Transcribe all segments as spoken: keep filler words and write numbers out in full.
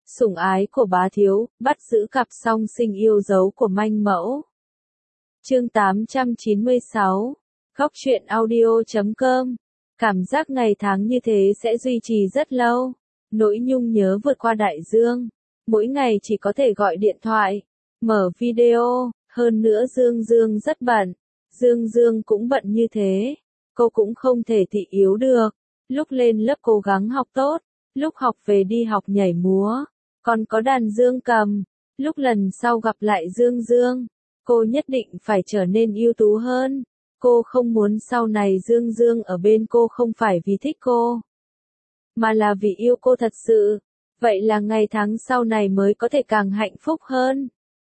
Sủng ái của bá thiếu, bắt giữ cặp song sinh yêu dấu của manh mẫu. Chương tám trăm chín mươi sáu. Góc truyện audio chấm com. Cảm giác ngày tháng như thế sẽ duy trì rất lâu. Nỗi nhung nhớ vượt qua đại dương. Mỗi ngày chỉ có thể gọi điện thoại, mở video, hơn nữa Dương Dương rất bận. Dương Dương cũng bận như thế. Cô cũng không thể thị yếu được. Lúc lên lớp cố gắng học tốt, lúc học về đi học nhảy múa, còn có đàn dương cầm. Lúc lần sau gặp lại Dương Dương, cô nhất định phải trở nên ưu tú hơn. Cô không muốn sau này Dương Dương ở bên cô không phải vì thích cô, mà là vì yêu cô thật sự. Vậy là ngày tháng sau này mới có thể càng hạnh phúc hơn.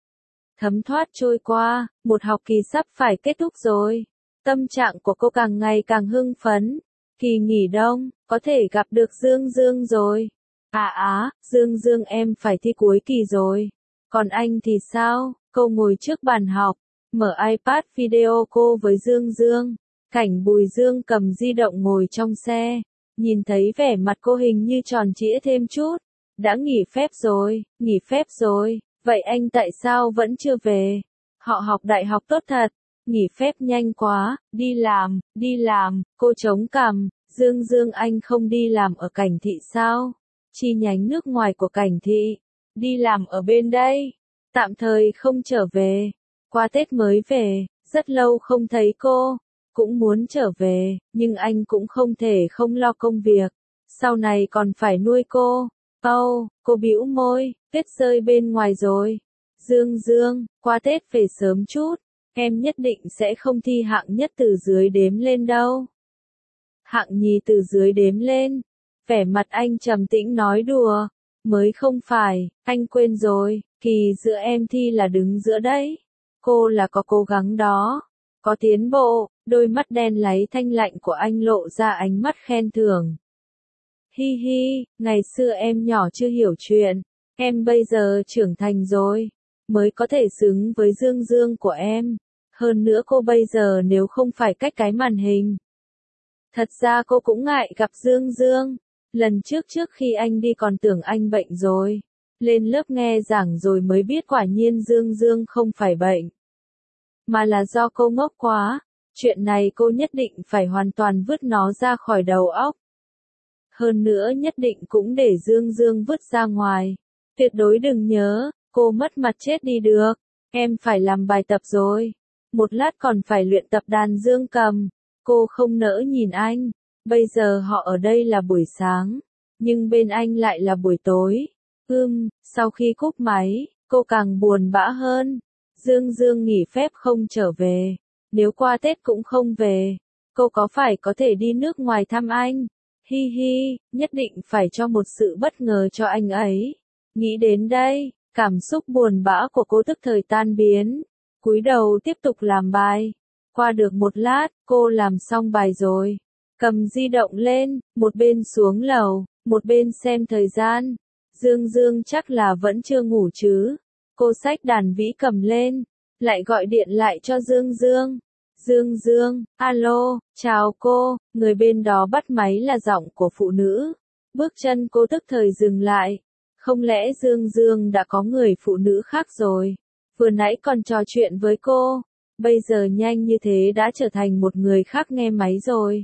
Thấm thoát trôi qua, một học kỳ sắp phải kết thúc rồi. Tâm trạng của cô càng ngày càng hưng phấn. Kỳ nghỉ đông, có thể gặp được Dương Dương rồi. À á, Dương Dương em phải thi cuối kỳ rồi. Còn anh thì sao? Cô ngồi trước bàn học, mở iPad video cô với Dương Dương. Cảnh Bùi Dương cầm di động ngồi trong xe. Nhìn thấy vẻ mặt cô hình như tròn trĩa thêm chút. Đã nghỉ phép rồi, nghỉ phép rồi. Vậy anh tại sao vẫn chưa về? Họ học đại học tốt thật. Nghỉ phép nhanh quá, đi làm, đi làm, cô chống cằm. Dương Dương anh không đi làm ở Cảnh Thị sao? Chi nhánh nước ngoài của Cảnh Thị. Đi làm ở bên đây. Tạm thời không trở về. Qua Tết mới về, rất lâu không thấy cô. Cũng muốn trở về, nhưng anh cũng không thể không lo công việc. Sau này còn phải nuôi cô. Oh, cô bĩu môi, tuyết rơi bên ngoài rồi. Dương Dương, qua Tết về sớm chút. Em nhất định sẽ không thi hạng nhất từ dưới đếm lên đâu. Hạng nhì từ dưới đếm lên. Vẻ mặt anh trầm tĩnh nói đùa. Mới không phải, anh quên rồi, kỳ giữa em thi là đứng giữa đấy. Cô là có cố gắng đó. Có tiến bộ, đôi mắt đen láy thanh lạnh của anh lộ ra ánh mắt khen thưởng. Hi hi, ngày xưa em nhỏ chưa hiểu chuyện. Em bây giờ trưởng thành rồi. Mới có thể xứng với Dương Dương của em. Hơn nữa cô bây giờ nếu không phải cách cái màn hình. Thật ra cô cũng ngại gặp Dương Dương. Lần trước trước khi anh đi còn tưởng anh bệnh rồi. Lên lớp nghe giảng rồi mới biết quả nhiên Dương Dương không phải bệnh. Mà là do cô ngốc quá. Chuyện này cô nhất định phải hoàn toàn vứt nó ra khỏi đầu óc. Hơn nữa nhất định cũng để Dương Dương vứt ra ngoài. Tuyệt đối đừng nhớ, cô mất mặt chết đi được. Em phải làm bài tập rồi. Một lát còn phải luyện tập đàn dương cầm. Cô không nỡ nhìn anh. Bây giờ họ ở đây là buổi sáng. Nhưng bên anh lại là buổi tối. Ưm, sau khi cúp máy, cô càng buồn bã hơn. Dương Dương nghỉ phép không trở về. Nếu qua Tết cũng không về. Cô có phải có thể đi nước ngoài thăm anh? Hi hi, nhất định phải cho một sự bất ngờ cho anh ấy. Nghĩ đến đây, cảm xúc buồn bã của cô tức thời tan biến. Cúi đầu tiếp tục làm bài. Qua được một lát, cô làm xong bài rồi. Cầm di động lên, một bên xuống lầu, một bên xem thời gian. Dương Dương chắc là vẫn chưa ngủ chứ. Cô xách đàn vĩ cầm lên, lại gọi điện lại cho Dương Dương. Dương Dương, alo, chào cô, người bên đó bắt máy là giọng của phụ nữ. Bước chân cô tức thời dừng lại. Không lẽ Dương Dương đã có người phụ nữ khác rồi? Vừa nãy còn trò chuyện với cô, bây giờ nhanh như thế đã trở thành một người khác nghe máy rồi.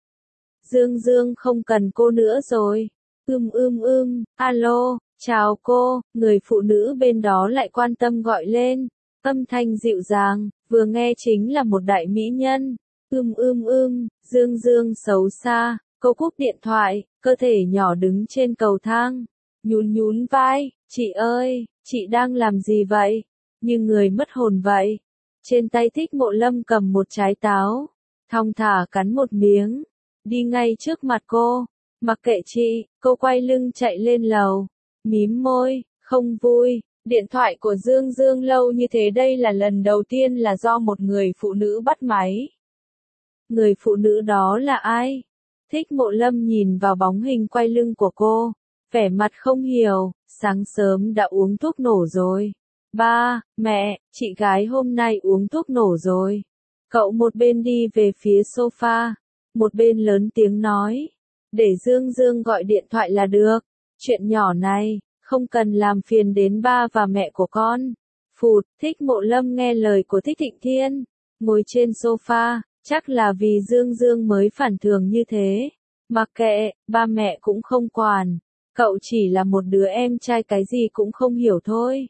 Dương Dương không cần cô nữa rồi. Ưm ưm ưm, alo, chào cô, người phụ nữ bên đó lại quan tâm gọi lên. Âm thanh dịu dàng, vừa nghe chính là một đại mỹ nhân. Ưm ưm ưm, Dương Dương xấu xa, cô cúp điện thoại, cơ thể nhỏ đứng trên cầu thang. Nhún nhún vai, chị ơi, chị đang làm gì vậy? Như người mất hồn vậy. Trên tay Thích Mộ Lâm cầm một trái táo. Thong thả cắn một miếng. Đi ngay trước mặt cô. Mặc kệ chị, cô quay lưng chạy lên lầu. Mím môi, không vui. Điện thoại của Dương Dương lâu như thế đây là lần đầu tiên là do một người phụ nữ bắt máy. Người phụ nữ đó là ai? Thích Mộ Lâm nhìn vào bóng hình quay lưng của cô. Vẻ mặt không hiểu, sáng sớm đã uống thuốc nổ rồi. Ba, mẹ, chị gái hôm nay uống thuốc nổ rồi. Cậu một bên đi về phía sofa, một bên lớn tiếng nói. Để Dương Dương gọi điện thoại là được. Chuyện nhỏ này, Không cần làm phiền đến ba và mẹ của con. Phụt, Thích Mộ Lâm nghe lời của Thích Thịnh Thiên, ngồi trên sofa, chắc là vì Dương Dương mới phản thường như thế. Mặc kệ, ba mẹ cũng không quản, cậu chỉ là một đứa em trai cái gì cũng không hiểu thôi.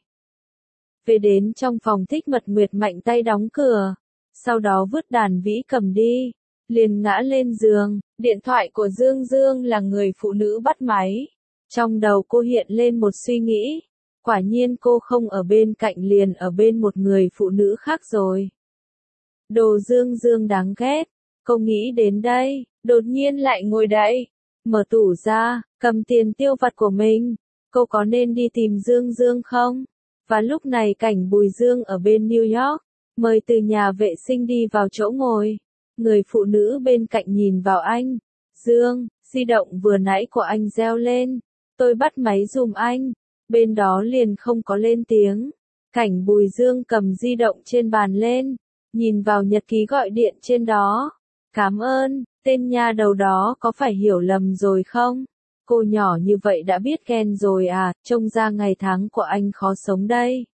Về đến trong phòng Thích Mật Nguyệt mạnh tay đóng cửa, sau đó vứt đàn vĩ cầm đi, liền ngã lên giường, điện thoại của Dương Dương là người phụ nữ bắt máy. Trong đầu cô hiện lên một suy nghĩ, quả nhiên cô không ở bên cạnh liền ở bên một người phụ nữ khác rồi. Đồ Dương Dương đáng ghét, cô nghĩ đến đây, đột nhiên lại ngồi dậy, mở tủ ra, cầm tiền tiêu vặt của mình, cô có nên đi tìm Dương Dương không? Và lúc này cảnh Bùi Dương ở bên New York, mời từ nhà vệ sinh đi vào chỗ ngồi. Người phụ nữ bên cạnh nhìn vào anh. Dương, di động vừa nãy của anh reo lên. Tôi bắt máy giùm anh. Bên đó liền không có lên tiếng. Cảnh Bùi Dương cầm di động trên bàn lên. Nhìn vào nhật ký gọi điện trên đó. Cảm ơn, tên nha đầu đó có phải hiểu lầm rồi không? Cô nhỏ như vậy đã biết ghen rồi à, trông ra ngày tháng của anh khó sống đây.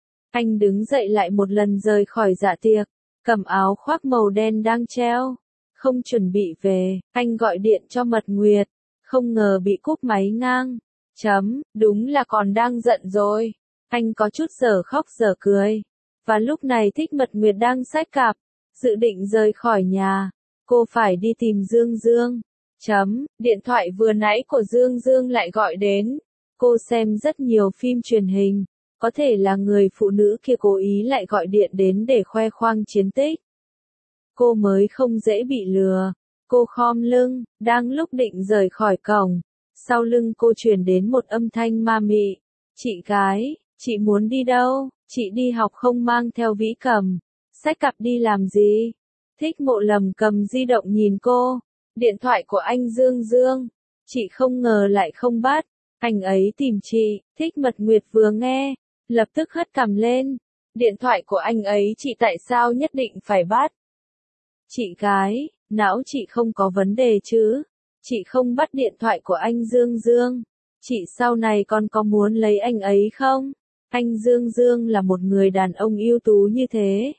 Anh đứng dậy lại một lần rời khỏi dạ tiệc, cầm áo khoác màu đen đang treo, không chuẩn bị về, anh gọi điện cho Mật Nguyệt, không ngờ bị cúp máy ngang. Chấm, đúng là còn đang giận rồi. Anh có chút dở khóc dở cười. Và lúc này Thích Mật Nguyệt đang xách cặp, dự định rời khỏi nhà. Cô phải đi tìm Dương Dương. Chấm, điện thoại vừa nãy của Dương Dương lại gọi đến. Cô xem rất nhiều phim truyền hình. Có thể là người phụ nữ kia cố ý lại gọi điện đến để khoe khoang chiến tích. Cô mới không dễ bị lừa. Cô khom lưng, đang lúc định rời khỏi cổng. Sau lưng cô truyền đến một âm thanh ma mị. Chị gái, chị muốn đi đâu? Chị đi học không mang theo vĩ cầm. Xách cặp đi làm gì? Thích Mộ Lầm cầm di động nhìn cô. Điện thoại của anh Dương Dương. Chị không ngờ lại không bắt. Anh ấy tìm chị. Thích Mật Nguyệt vừa nghe, lập tức hất cằm lên. Điện thoại của anh ấy chị tại sao nhất định phải bắt? Chị gái, não chị không có vấn đề chứ? Chị không bắt điện thoại của anh Dương Dương. Chị sau này còn có muốn lấy anh ấy không? Anh Dương Dương là một người đàn ông ưu tú như thế.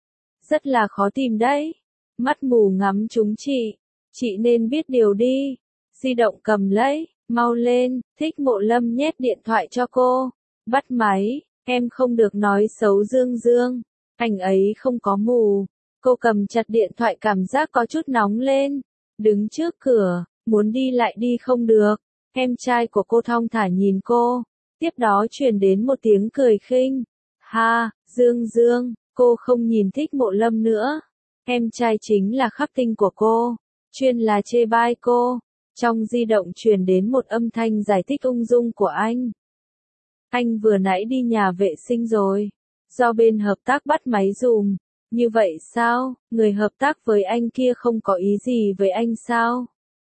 Rất là khó tìm đấy. Mắt mù ngắm chúng chị. Chị nên biết điều đi. Di động cầm lấy, mau lên. Thích Mộ Lâm nhét điện thoại cho cô. Bắt máy, em không được nói xấu Dương Dương. Anh ấy không có mù. Cô cầm chặt điện thoại cảm giác có chút nóng lên. Đứng trước cửa, muốn đi lại đi không được. Em trai của cô thong thả nhìn cô. Tiếp đó truyền đến một tiếng cười khinh. Ha, Dương Dương, cô không nhìn Thích Mộ Lâm nữa. Em trai chính là khắc tinh của cô. Chuyên là chê bai cô. Trong di động truyền đến một âm thanh giải thích ung dung của anh. Anh vừa nãy đi nhà vệ sinh rồi. Do bên hợp tác bắt máy dùm. Như vậy sao, người hợp tác với anh kia không có ý gì với anh sao?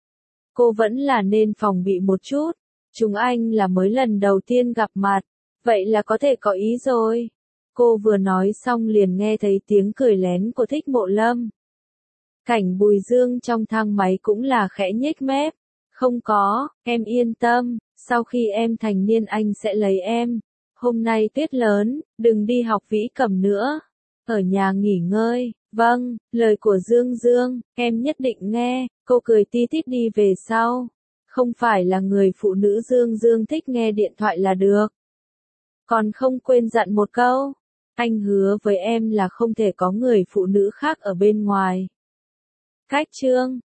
Cô vẫn là nên phòng bị một chút. Chúng anh là mới lần đầu tiên gặp mặt. Vậy là có thể có ý rồi. Cô vừa nói xong liền nghe thấy tiếng cười lén của Thích Mộ Lâm. Cảnh Bùi Dương trong thang máy cũng là khẽ nhếch mép. Không có, em yên tâm, sau khi em thành niên anh sẽ lấy em. Hôm nay tuyết lớn, đừng đi học vĩ cầm nữa. Ở nhà nghỉ ngơi, vâng, lời của Dương Dương, em nhất định nghe. Cô cười ti tít đi về sau. Không phải là người phụ nữ Dương Dương thích nghe điện thoại là được. Còn không quên dặn một câu. Anh hứa với em là không thể có người phụ nữ khác ở bên ngoài. Cách chương